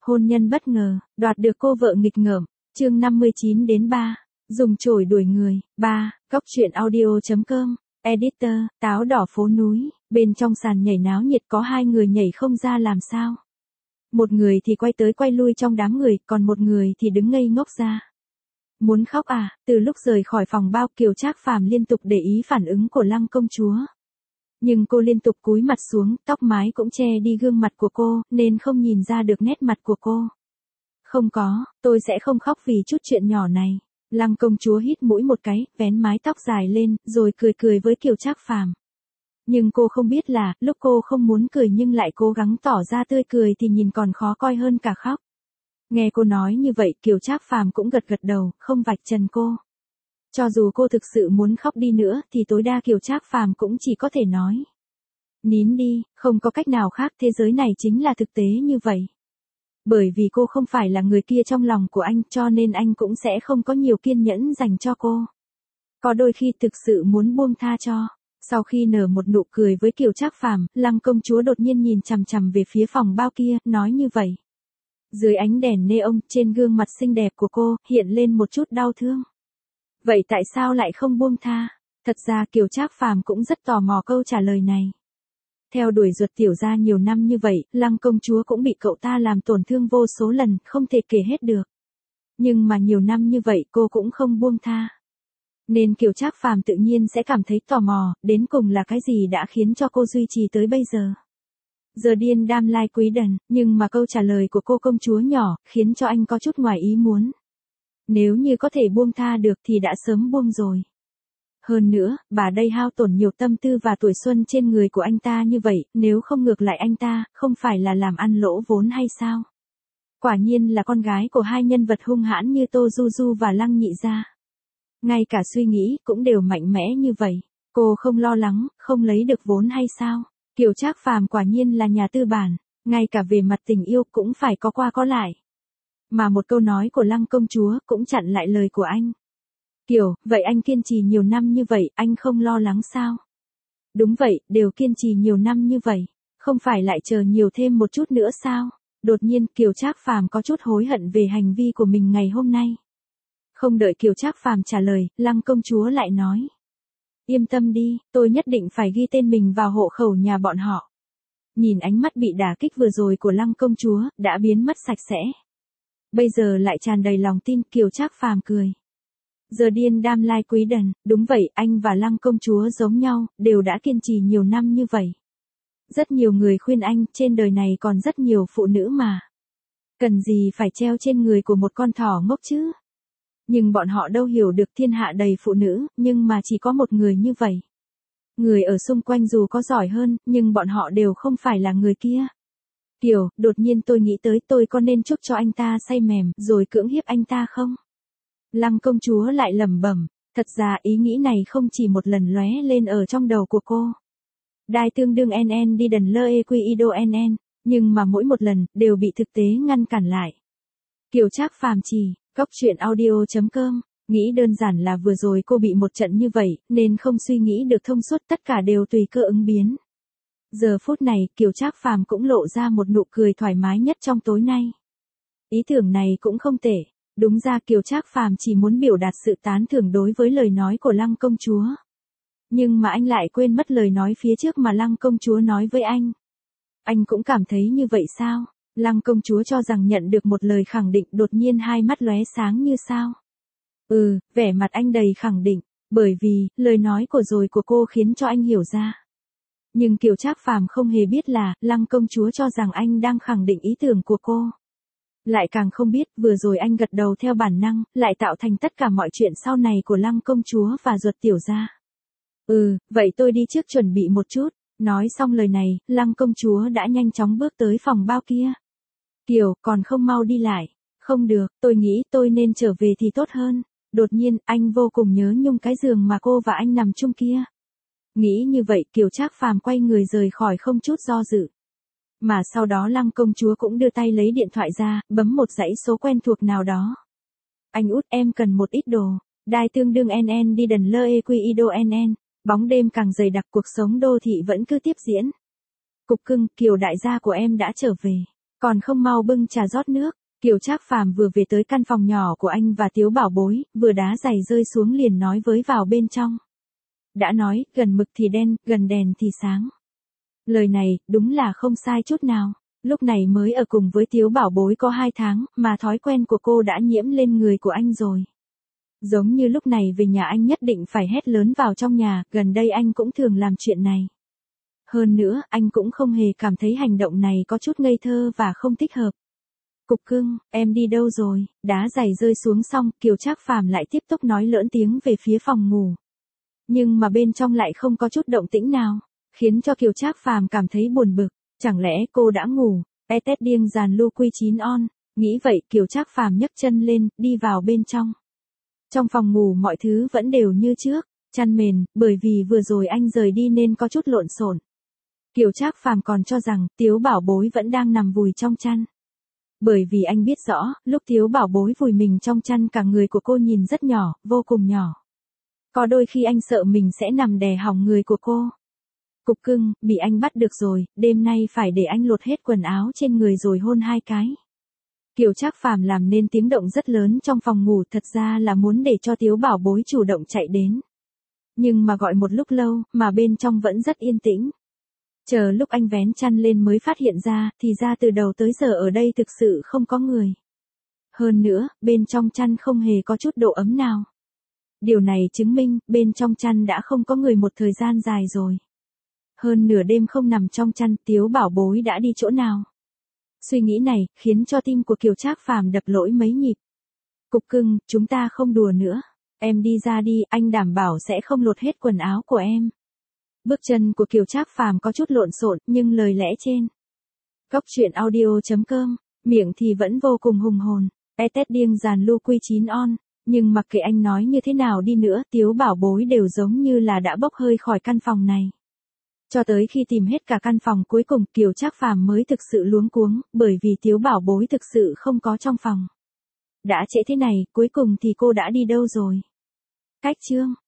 Hôn nhân bất ngờ, đoạt được cô vợ nghịch ngợm. Chương 59-3. Dùng chổi đuổi người. 3. Cóc truyện audio.com. Editor, táo đỏ phố núi. Bên trong sàn nhảy náo nhiệt có hai người nhảy không ra làm sao. Một người thì quay tới quay lui trong đám người, còn một người thì đứng ngây ngốc ra. Muốn khóc à? Từ lúc rời khỏi phòng bao, Kiều Trác Phàm liên tục để ý phản ứng của Lăng công chúa. Nhưng cô liên tục cúi mặt xuống, tóc mái cũng che đi gương mặt của cô, nên không nhìn ra được nét mặt của cô. Không có, tôi sẽ không khóc vì chút chuyện nhỏ này. Lăng công chúa hít mũi một cái, vén mái tóc dài lên, rồi cười cười với Kiều Trác Phàm. Nhưng cô không biết là, lúc cô không muốn cười nhưng lại cố gắng tỏ ra tươi cười thì nhìn còn khó coi hơn cả khóc. Nghe cô nói như vậy, Kiều Trác Phàm cũng gật gật đầu, không vạch trần cô. Cho dù cô thực sự muốn khóc đi nữa thì tối đa Kiều Trác Phàm cũng chỉ có thể nói. Nín đi, không có cách nào khác, thế giới này chính là thực tế như vậy. Bởi vì cô không phải là người kia trong lòng của anh cho nên anh cũng sẽ không có nhiều kiên nhẫn dành cho cô. Có đôi khi thực sự muốn buông tha cho. Sau khi nở một nụ cười với Kiều Trác Phàm, Lăng công chúa đột nhiên nhìn chằm chằm về phía phòng bao kia, nói như vậy. Dưới ánh đèn neon, trên gương mặt xinh đẹp của cô, hiện lên một chút đau thương. Vậy tại sao lại không buông tha? Thật ra Kiều Trác Phàm cũng rất tò mò câu trả lời này. Theo đuổi Duật tiểu gia nhiều năm như vậy, Lăng công chúa cũng bị cậu ta làm tổn thương vô số lần, không thể kể hết được. Nhưng mà nhiều năm như vậy cô cũng không buông tha. Nên Kiều Trác Phàm tự nhiên sẽ cảm thấy tò mò, đến cùng là cái gì đã khiến cho cô duy trì tới bây giờ. Giờ điên đam lai quý đần, nhưng mà câu trả lời của cô công chúa nhỏ, khiến cho anh có chút ngoài ý muốn. Nếu như có thể buông tha được thì đã sớm buông rồi. Hơn nữa, bà đây hao tổn nhiều tâm tư và tuổi xuân trên người của anh ta như vậy, nếu không ngược lại anh ta, không phải là làm ăn lỗ vốn hay sao? Quả nhiên là con gái của hai nhân vật hung hãn như Tô Du Du và Lăng Nhị Gia. Ngay cả suy nghĩ cũng đều mạnh mẽ như vậy. Cô không lo lắng, không lấy được vốn hay sao? Kiều Trác Phàm quả nhiên là nhà tư bản, ngay cả về mặt tình yêu cũng phải có qua có lại. Mà một câu nói của Lăng công chúa cũng chặn lại lời của anh. Kiều, vậy anh kiên trì nhiều năm như vậy, anh không lo lắng sao? Đúng vậy, đều kiên trì nhiều năm như vậy, không phải lại chờ nhiều thêm một chút nữa sao? Đột nhiên Kiều Trác Phàm có chút hối hận về hành vi của mình ngày hôm nay. Không đợi Kiều Trác Phàm trả lời, Lăng công chúa lại nói. Yên tâm đi, tôi nhất định phải ghi tên mình vào hộ khẩu nhà bọn họ. Nhìn ánh mắt bị đả kích vừa rồi của Lăng công chúa, đã biến mất sạch sẽ. Bây giờ lại tràn đầy lòng tin, Kiều Trác Phàm cười. Giờ điên đam lai quý đần, đúng vậy, anh và Lăng công chúa giống nhau, đều đã kiên trì nhiều năm như vậy. Rất nhiều người khuyên anh, trên đời này còn rất nhiều phụ nữ mà. Cần gì phải treo trên người của một con thỏ ngốc chứ? Nhưng bọn họ đâu hiểu được thiên hạ đầy phụ nữ, nhưng mà chỉ có một người như vậy. Người ở xung quanh dù có giỏi hơn, nhưng bọn họ đều không phải là người kia. Kiều, đột nhiên tôi nghĩ tới tôi có nên chúc cho anh ta say mềm, rồi cưỡng hiếp anh ta không? Lăng công chúa lại lẩm bẩm, thật ra ý nghĩ này không chỉ một lần lóe lên ở trong đầu của cô. Đai tương đương NN đi đần lơ e quy ido NN, nhưng mà mỗi một lần, đều bị thực tế ngăn cản lại. Kiều Trác Phàm chỉ, cóc truyện audio.com, nghĩ đơn giản là vừa rồi cô bị một trận như vậy, nên không suy nghĩ được thông suốt, tất cả đều tùy cơ ứng biến. Giờ phút này, Kiều Trác Phàm cũng lộ ra một nụ cười thoải mái nhất trong tối nay. Ý tưởng này cũng không tệ. Đúng ra Kiều Trác Phàm chỉ muốn biểu đạt sự tán thưởng đối với lời nói của Lăng công chúa. Nhưng mà anh lại quên mất lời nói phía trước mà Lăng công chúa nói với anh. Anh cũng cảm thấy như vậy sao? Lăng công chúa cho rằng nhận được một lời khẳng định, đột nhiên hai mắt lóe sáng như sao. Vẻ mặt anh đầy khẳng định, bởi vì, lời nói của cô khiến cho anh hiểu ra. Nhưng Kiều Trác Phàm không hề biết là, Lăng công chúa cho rằng anh đang khẳng định ý tưởng của cô. Lại càng không biết, vừa rồi anh gật đầu theo bản năng, lại tạo thành tất cả mọi chuyện sau này của Lăng công chúa và Duật tiểu gia. Vậy tôi đi trước chuẩn bị một chút. Nói xong lời này, Lăng công chúa đã nhanh chóng bước tới phòng bao kia. Kiều, còn không mau đi lại. Không được, tôi nghĩ tôi nên trở về thì tốt hơn. Đột nhiên, anh vô cùng nhớ nhung cái giường mà cô và anh nằm chung kia. Nghĩ như vậy, Kiều Trác Phàm quay người rời khỏi không chút do dự. Mà sau đó Lăng công chúa cũng đưa tay lấy điện thoại ra, bấm một dãy số quen thuộc nào đó. Anh út, em cần một ít đồ. Đai tương đương NN đi đần lơ e quy ido NN. Bóng đêm càng dày đặc, cuộc sống đô thị vẫn cứ tiếp diễn. Cục cưng, Kiều đại gia của em đã trở về. Còn không mau bưng trà rót nước. Kiều Trác Phàm vừa về tới căn phòng nhỏ của anh và Tiếu Bảo Bối, vừa đá giày rơi xuống liền nói với vào bên trong. Đã nói, gần mực thì đen, gần đèn thì sáng. Lời này, đúng là không sai chút nào. Lúc này mới ở cùng với Tiếu Bảo Bối có 2 tháng, mà thói quen của cô đã nhiễm lên người của anh rồi. Giống như lúc này về nhà anh nhất định phải hét lớn vào trong nhà, gần đây anh cũng thường làm chuyện này. Hơn nữa, anh cũng không hề cảm thấy hành động này có chút ngây thơ và không thích hợp. Cục cưng, em đi đâu rồi? Đá giày rơi xuống xong, Kiều Trác Phàm lại tiếp tục nói lỡn tiếng về phía phòng ngủ. Nhưng mà bên trong lại không có chút động tĩnh nào, khiến cho Kiều Trác Phàm cảm thấy buồn bực. Chẳng lẽ cô đã ngủ? Tết điên dàn lu quy 9 on. Nghĩ vậy, Kiều Trác Phàm nhấc chân lên, đi vào bên trong. Trong phòng ngủ mọi thứ vẫn đều như trước, chăn mền, bởi vì vừa rồi anh rời đi nên có chút lộn xộn. Kiều Trác Phàm còn cho rằng Tiếu Bảo Bối vẫn đang nằm vùi trong chăn. Bởi vì anh biết rõ, lúc Tiếu Bảo Bối vùi mình trong chăn cả người của cô nhìn rất nhỏ, vô cùng nhỏ. Có đôi khi anh sợ mình sẽ nằm đè hỏng người của cô. Cục cưng, bị anh bắt được rồi, đêm nay phải để anh lột hết quần áo trên người rồi hôn 2 cái. Kiều Trác Phàm làm nên tiếng động rất lớn trong phòng ngủ, thật ra là muốn để cho Tiếu Bảo Bối chủ động chạy đến. Nhưng mà gọi một lúc lâu, mà bên trong vẫn rất yên tĩnh. Chờ lúc anh vén chăn lên mới phát hiện ra, thì ra từ đầu tới giờ ở đây thực sự không có người. Hơn nữa, bên trong chăn không hề có chút độ ấm nào. Điều này chứng minh, bên trong chăn đã không có người một thời gian dài rồi. Hơn nửa đêm không nằm trong chăn, Tiếu Bảo Bối đã đi chỗ nào? Suy nghĩ này, khiến cho tim của Kiều Trác Phàm đập lỗi mấy nhịp. Cục cưng, chúng ta không đùa nữa. Em đi ra đi, anh đảm bảo sẽ không lột hết quần áo của em. Bước chân của Kiều Trác Phàm có chút lộn xộn, nhưng lời lẽ trên Góc truyện audio.com, miệng thì vẫn vô cùng hùng hồn. Tết điên dàn lu quy 9 on. Nhưng mặc kệ anh nói như thế nào đi nữa, Tiếu Bảo Bối đều giống như là đã bốc hơi khỏi căn phòng này. Cho tới khi tìm hết cả căn phòng cuối cùng, Kiều Trác Phàm mới thực sự luống cuống, bởi vì Tiếu Bảo Bối thực sự không có trong phòng. Đã trễ thế này, cuối cùng thì cô đã đi đâu rồi? Cách chương